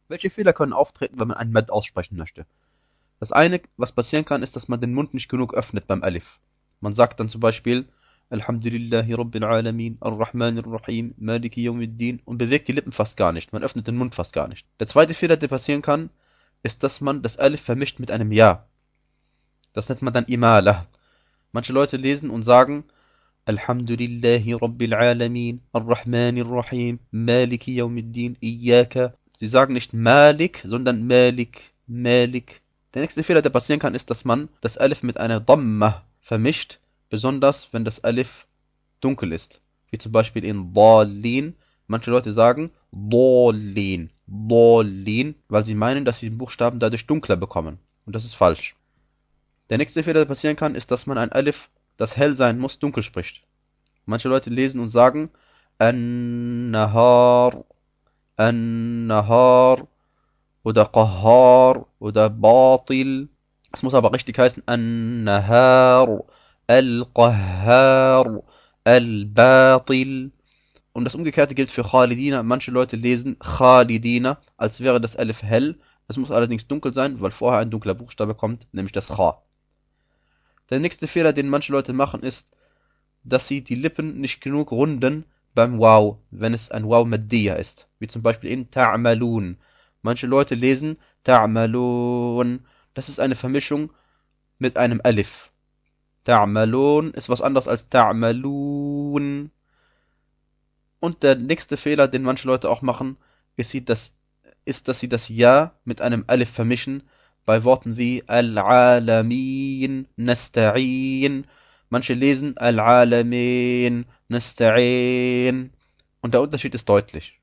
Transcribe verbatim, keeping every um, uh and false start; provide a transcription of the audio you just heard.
Welche Fehler können auftreten, wenn man einen Mad aussprechen möchte? Das eine, was passieren kann, ist, dass man den Mund nicht genug öffnet beim Alif. Man sagt dann zum Beispiel Alhamdulillahi Rabbil Alamin, Ar-Rahman Ar-Rahim, Maliki Yawmiddin und bewegt die Lippen fast gar nicht. Man öffnet den Mund fast gar nicht. Der zweite Fehler, der passieren kann, ist, dass man das Alif vermischt mit einem Ja. Das nennt man dann Imala. Manche Leute lesen und sagen Alhamdulillahi Rabbil Alamin, Ar-Rahman Ar-Rahim, Maliki Yawmiddin, Iyaka. Sie sagen nicht Malik, sondern Malik, Malik. Der nächste Fehler, der passieren kann, ist, dass man das Alif mit einer Dhamma vermischt, besonders wenn das Alif dunkel ist. Wie zum Beispiel in Dallin. Manche Leute sagen Dallin, Dallin, weil sie meinen, dass sie den Buchstaben dadurch dunkler bekommen. Und das ist falsch. Der nächste Fehler, der passieren kann, ist, dass man ein Alif, das hell sein muss, dunkel spricht. Manche Leute lesen und sagen An-Nahar, An-Nahar oder Qahhar oder Batil. Es muss aber richtig heißen An-Nahar, Al-Qahhar, Al-Batil. Und das Umgekehrte gilt für Khalidina. Manche Leute lesen Khalidina, als wäre das Alif hell. Es muss allerdings dunkel sein, weil vorher ein dunkler Buchstabe kommt, nämlich das Kha. Der nächste Fehler, den manche Leute machen, ist, dass sie die Lippen nicht genug runden beim Waw, wenn es ein Waw Maddiya ist. Wie zum Beispiel in Ta'malun. Manche Leute lesen Ta'malun. Das ist eine Vermischung mit einem Alif. Ta'malun ist was anderes als Ta'malun. Und der nächste Fehler, den manche Leute auch machen, ist, dass, ist, dass sie das Ja mit einem Alif vermischen, bei Worten wie Al-Alamin, Nasta'in. Manche lesen Al-Alamin, Nasta'in. Und der Unterschied ist deutlich.